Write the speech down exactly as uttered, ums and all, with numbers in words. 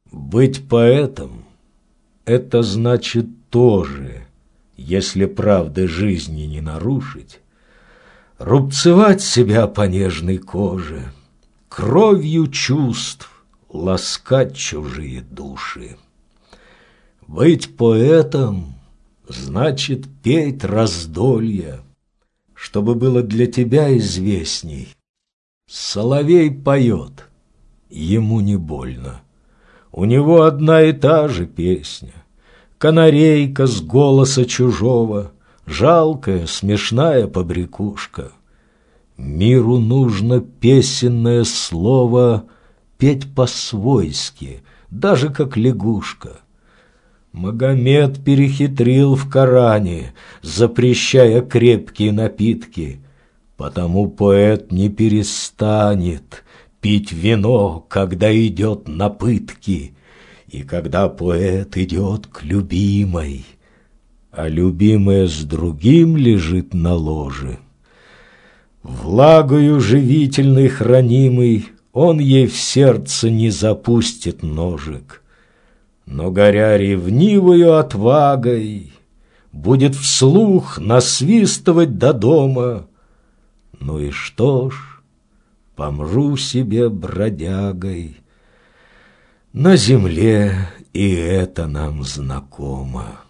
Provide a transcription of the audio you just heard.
Быть поэтом — это значит тоже, если правды жизни не нарушить, рубцевать себя по нежной коже, кровью чувств ласкать чужие души. Быть поэтом значит петь раздолье, чтобы было для тебя известней. Соловей поет, ему не больно. У него одна и та же песня. Канарейка с голоса чужого, жалкая, смешная побрякушка. Миру нужно песенное слово петь по-свойски, даже как лягушка. Магомед перехитрил в Коране, запрещая крепкие напитки, потому поэт не перестанет пить вино, когда идет на пытки, и когда поэт идет к любимой, а любимая с другим лежит на ложе. Влагою живительной хранимый он ей в сердце не запустит ножик, но, горя ревнивою отвагой, будет вслух насвистывать до дома. Ну и что ж, помру себе бродягой. На земле и это нам знакомо.